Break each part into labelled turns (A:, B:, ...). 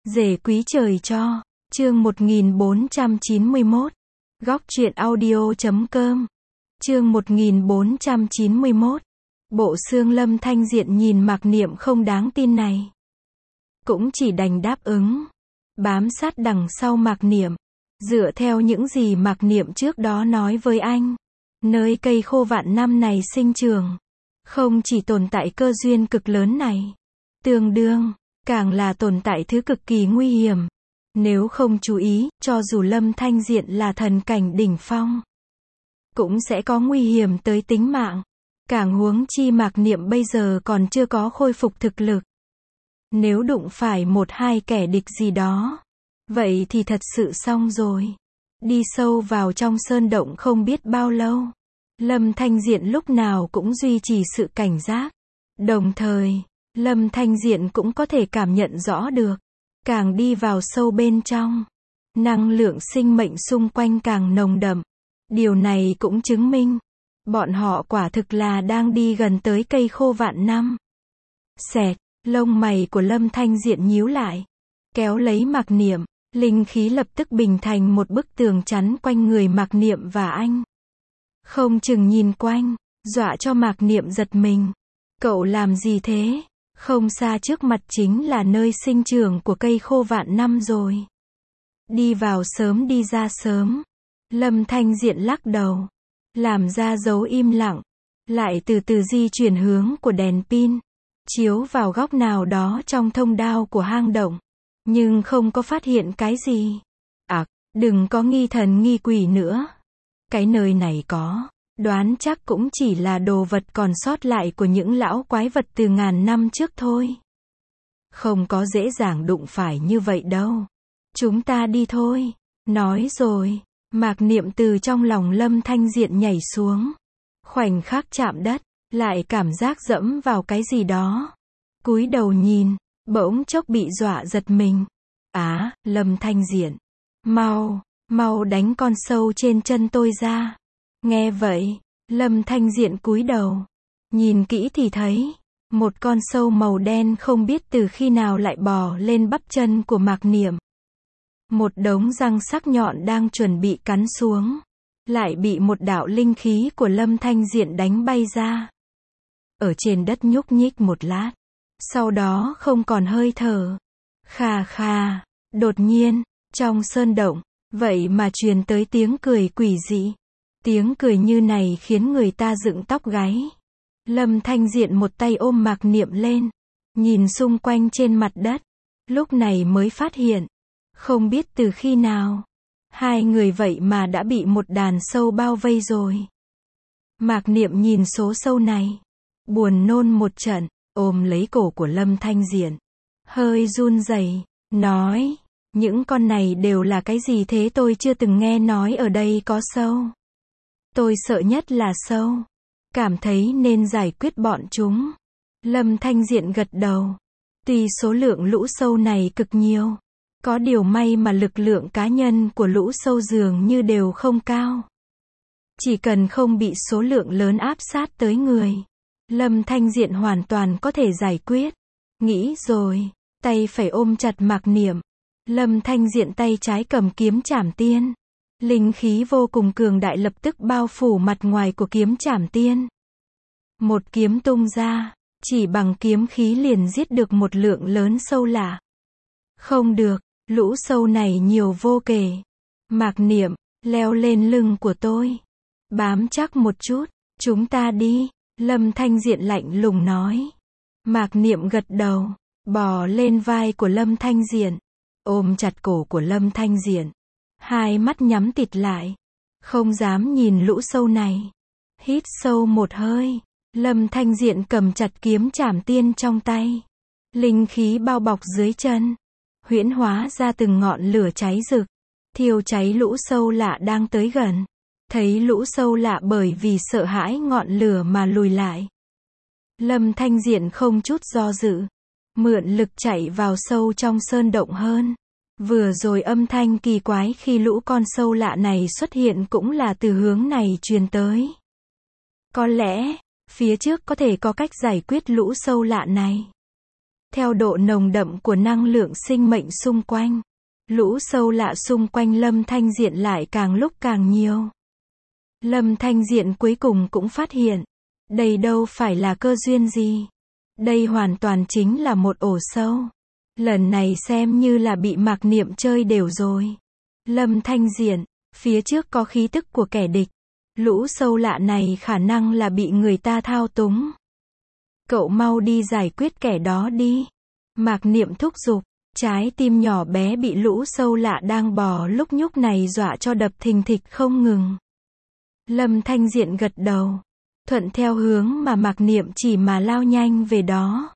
A: Rể quý trời cho. Chương 1491. Góc truyện audio.com. Chương 1491. Bộ xương. Lâm Thanh Diện nhìn Mạc Niệm không đáng tin này, cũng chỉ đành đáp ứng, bám sát đằng sau Mạc Niệm. Dựa theo những gì Mạc Niệm trước đó nói với anh, nơi cây khô vạn năm này sinh trưởng, không chỉ tồn tại cơ duyên cực lớn này, tương đương, càng là tồn tại thứ cực kỳ nguy hiểm. Nếu không chú ý, cho dù Lâm Thanh Diện là thần cảnh đỉnh phong, cũng sẽ có nguy hiểm tới tính mạng. Càng huống chi Mạc Niệm bây giờ còn chưa có khôi phục thực lực. Nếu đụng phải một hai kẻ địch gì đó, vậy thì thật sự xong rồi. Đi sâu vào trong sơn động không biết bao lâu, Lâm Thanh Diện lúc nào cũng duy trì sự cảnh giác. Đồng thời, Lâm Thanh Diện cũng có thể cảm nhận rõ được, càng đi vào sâu bên trong, năng lượng sinh mệnh xung quanh càng nồng đậm. Điều này cũng chứng minh, bọn họ quả thực là đang đi gần tới cây khô vạn năm. Xẹt, lông mày của Lâm Thanh Diện nhíu lại, kéo lấy Mạc Niệm, linh khí lập tức bình thành một bức tường chắn quanh người Mạc Niệm và anh. Không chừng nhìn quanh, dọa cho Mạc Niệm giật mình. Cậu làm gì thế? Không xa trước mặt chính là nơi sinh trưởng của cây khô vạn năm rồi. Đi vào sớm đi ra sớm. Lâm Thanh Diện lắc đầu, làm ra dấu im lặng, lại từ từ di chuyển hướng của đèn pin, chiếu vào góc nào đó trong thông đạo của hang động, nhưng không có phát hiện cái gì. Đừng có nghi thần nghi quỷ nữa. Cái nơi này có, đoán chắc cũng chỉ là đồ vật còn sót lại của những lão quái vật từ ngàn năm trước thôi. Không có dễ dàng đụng phải như vậy đâu. Chúng ta đi thôi. Nói rồi, Mạc Niệm từ trong lòng Lâm Thanh Diện nhảy xuống. Khoảnh khắc chạm đất, lại cảm giác dẫm vào cái gì đó. Cúi đầu nhìn, bỗng chốc bị dọa giật mình. Lâm Thanh Diện, mau đánh con sâu trên chân tôi ra. Nghe vậy, Lâm Thanh Diện cúi đầu, nhìn kỹ thì thấy, một con sâu màu đen không biết từ khi nào lại bò lên bắp chân của Mạc Niệm. Một đống răng sắc nhọn đang chuẩn bị cắn xuống, lại bị một đạo linh khí của Lâm Thanh Diện đánh bay ra. Ở trên đất nhúc nhích một lát, sau đó không còn hơi thở. Khà khà, đột nhiên, trong sơn động, vậy mà truyền tới tiếng cười quỷ dị. Tiếng cười như này khiến người ta dựng tóc gáy. Lâm Thanh Diện một tay ôm Mạc Niệm lên, nhìn xung quanh trên mặt đất, lúc này mới phát hiện, không biết từ khi nào, hai người vậy mà đã bị một đàn sâu bao vây rồi. Mạc Niệm nhìn số sâu này, buồn nôn một trận, ôm lấy cổ của Lâm Thanh Diện, hơi run rẩy, nói, những con này đều là cái gì thế? Tôi chưa từng nghe nói ở đây có sâu. Tôi sợ nhất là sâu, cảm thấy nên giải quyết bọn chúng. Lâm Thanh Diện gật đầu. Tuy số lượng lũ sâu này cực nhiều, có điều may mà lực lượng cá nhân của lũ sâu dường như đều không cao. Chỉ cần không bị số lượng lớn áp sát tới người, Lâm Thanh Diện hoàn toàn có thể giải quyết. Nghĩ rồi, tay phải ôm chặt Mạc Niệm. Lâm Thanh Diện tay trái cầm kiếm Trảm Tiên. Linh khí vô cùng cường đại lập tức bao phủ mặt ngoài của kiếm Trảm Tiên. Một kiếm tung ra, chỉ bằng kiếm khí liền giết được một lượng lớn sâu lạ. Không được, lũ sâu này nhiều vô kể. Mạc Niệm, leo lên lưng của tôi. Bám chắc một chút, chúng ta đi. Lâm Thanh Diện lạnh lùng nói. Mạc Niệm gật đầu, bò lên vai của Lâm Thanh Diện, ôm chặt cổ của Lâm Thanh Diện. Hai mắt nhắm tịt lại, không dám nhìn lũ sâu này. Hít sâu một hơi, Lâm Thanh Diện cầm chặt kiếm Trảm Tiên trong tay. Linh khí bao bọc dưới chân, huyễn hóa ra từng ngọn lửa cháy rực, thiêu cháy lũ sâu lạ đang tới gần. Thấy lũ sâu lạ bởi vì sợ hãi ngọn lửa mà lùi lại, Lâm Thanh Diện không chút do dự, mượn lực chạy vào sâu trong sơn động hơn. Vừa rồi âm thanh kỳ quái khi lũ con sâu lạ này xuất hiện cũng là từ hướng này truyền tới. Có lẽ, phía trước có thể có cách giải quyết lũ sâu lạ này. Theo độ nồng đậm của năng lượng sinh mệnh xung quanh, lũ sâu lạ xung quanh Lâm Thanh Diện lại càng lúc càng nhiều. Lâm Thanh Diện cuối cùng cũng phát hiện, đây đâu phải là cơ duyên gì. Đây hoàn toàn chính là một ổ sâu. Lần này xem như là bị Mạc Niệm chơi đều rồi. Lâm Thanh Diện, phía trước có khí tức của kẻ địch. Lũ sâu lạ này khả năng là bị người ta thao túng. Cậu mau đi giải quyết kẻ đó đi. Mạc Niệm thúc giục, trái tim nhỏ bé bị lũ sâu lạ đang bò lúc nhúc này dọa cho đập thình thịch không ngừng. Lâm Thanh Diện gật đầu, thuận theo hướng mà Mạc Niệm chỉ mà lao nhanh về đó.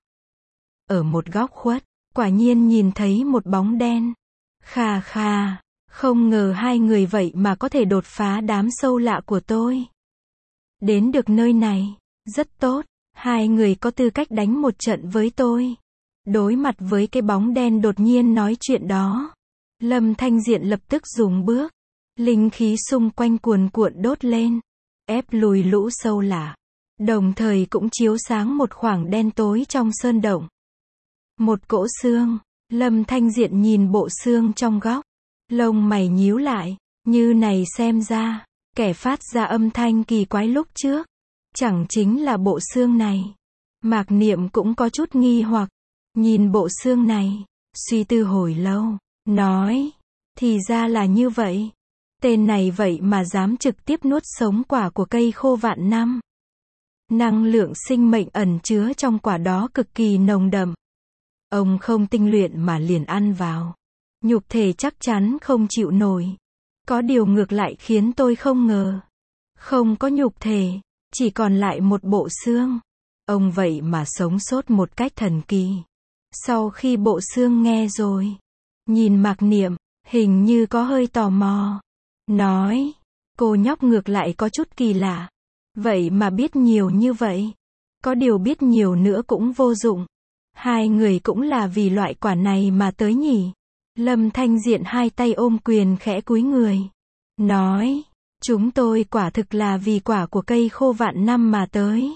A: Ở một góc khuất, quả nhiên nhìn thấy một bóng đen. Khà khà, không ngờ hai người vậy mà có thể đột phá đám sâu lạ của tôi. Đến được nơi này, rất tốt, hai người có tư cách đánh một trận với tôi. Đối mặt với cái bóng đen đột nhiên nói chuyện đó, Lâm Thanh Diện lập tức dùng bước, linh khí xung quanh cuồn cuộn đốt lên, ép lùi lũ sâu lạ, đồng thời cũng chiếu sáng một khoảng đen tối trong sơn động. Một cỗ xương, Lâm Thanh Diện nhìn bộ xương trong góc, lông mày nhíu lại, như này xem ra, kẻ phát ra âm thanh kỳ quái lúc trước, chẳng chính là bộ xương này. Mạc Niệm cũng có chút nghi hoặc, nhìn bộ xương này, suy tư hồi lâu, nói, thì ra là như vậy. Tên này vậy mà dám trực tiếp nuốt sống quả của cây khô vạn năm. Năng lượng sinh mệnh ẩn chứa trong quả đó cực kỳ nồng đậm. Ông không tinh luyện mà liền ăn vào. Nhục thể chắc chắn không chịu nổi. Có điều ngược lại khiến tôi không ngờ. Không có nhục thể, chỉ còn lại một bộ xương. Ông vậy mà sống sót một cách thần kỳ. Sau khi bộ xương nghe rồi, nhìn Mạc Niệm, hình như có hơi tò mò. Nói, cô nhóc ngược lại có chút kỳ lạ. Vậy mà biết nhiều như vậy. Có điều biết nhiều nữa cũng vô dụng. Hai người cũng là vì loại quả này mà tới nhỉ. Lâm Thanh Diện hai tay ôm quyền khẽ cúi người. Nói, chúng tôi quả thực là vì quả của cây khô vạn năm mà tới.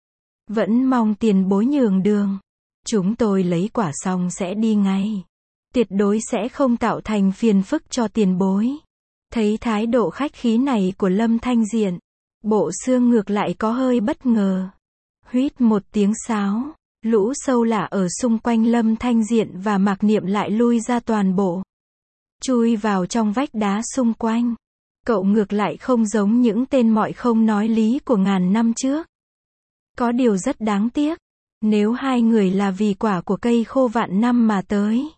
A: Vẫn mong tiền bối nhường đường. Chúng tôi lấy quả xong sẽ đi ngay. Tuyệt đối sẽ không tạo thành phiền phức cho tiền bối. Thấy thái độ khách khí này của Lâm Thanh Diện, bộ xương ngược lại có hơi bất ngờ. Huýt một tiếng sáo, lũ sâu lạ ở xung quanh Lâm Thanh Diện và Mạc Niệm lại lui ra toàn bộ. Chui vào trong vách đá xung quanh. Cậu ngược lại không giống những tên mọi không nói lý của ngàn năm trước. Có điều rất đáng tiếc. Nếu hai người là vì quả của cây khô vạn năm mà tới,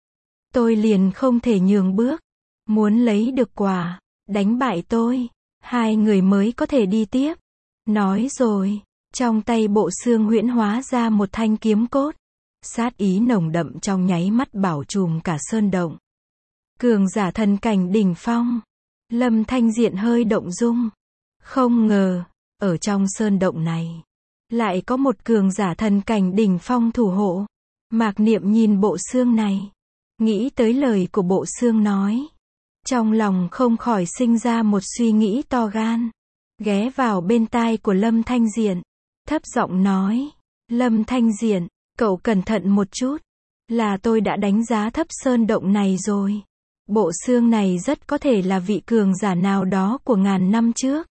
A: tôi liền không thể nhường bước. Muốn lấy được quả, đánh bại tôi, hai người mới có thể đi tiếp. Nói rồi, trong tay bộ xương huyễn hóa ra một thanh kiếm cốt. Sát ý nồng đậm trong nháy mắt bảo trùm cả sơn động. Cường giả thần cảnh đỉnh phong. Lâm Thanh Diện hơi động dung. Không ngờ, ở trong sơn động này, lại có một cường giả thần cảnh đỉnh phong thủ hộ. Mạc Niệm nhìn bộ xương này, nghĩ tới lời của bộ xương nói. Trong lòng không khỏi sinh ra một suy nghĩ to gan. Ghé vào bên tai của Lâm Thanh Diện, thấp giọng nói, Lâm Thanh Diện, cậu cẩn thận một chút. Là tôi đã đánh giá thấp sơn động này rồi. Bộ xương này rất có thể là vị cường giả nào đó của ngàn năm trước.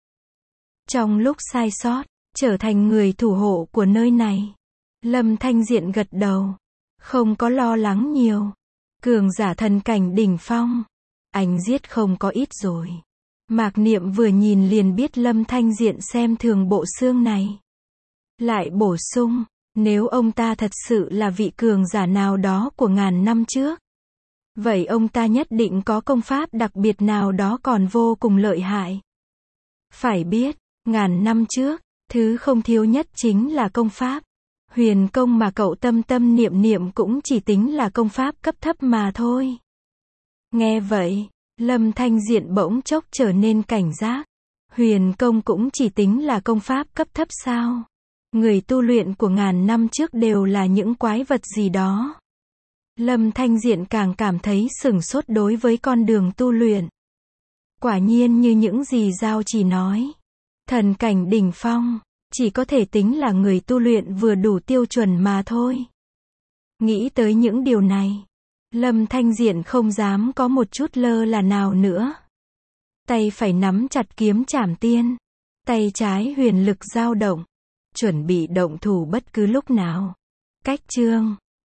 A: Trong lúc sai sót, trở thành người thủ hộ của nơi này. Lâm Thanh Diện gật đầu, không có lo lắng nhiều. Cường giả thần cảnh đỉnh phong, anh giết không có ít rồi. Mạc Niệm vừa nhìn liền biết Lâm Thanh Diện xem thường bộ xương này. Lại bổ sung, nếu ông ta thật sự là vị cường giả nào đó của ngàn năm trước, vậy ông ta nhất định có công pháp đặc biệt nào đó còn vô cùng lợi hại. Phải biết, ngàn năm trước, thứ không thiếu nhất chính là công pháp. Huyền công mà cậu tâm tâm niệm niệm cũng chỉ tính là công pháp cấp thấp mà thôi. Nghe vậy, Lâm Thanh Diện bỗng chốc trở nên cảnh giác. Huyền công cũng chỉ tính là công pháp cấp thấp sao? Người tu luyện của ngàn năm trước đều là những quái vật gì đó. Lâm Thanh Diện càng cảm thấy sửng sốt đối với con đường tu luyện. Quả nhiên như những gì Giao Chỉ nói. Thần cảnh đỉnh phong, chỉ có thể tính là người tu luyện vừa đủ tiêu chuẩn mà thôi. Nghĩ tới những điều này, Lâm Thanh Diện không dám có một chút lơ là nào nữa. Tay phải nắm chặt kiếm trảm tiên, tay trái huyền lực dao động, chuẩn bị động thủ bất cứ lúc nào. Cách chương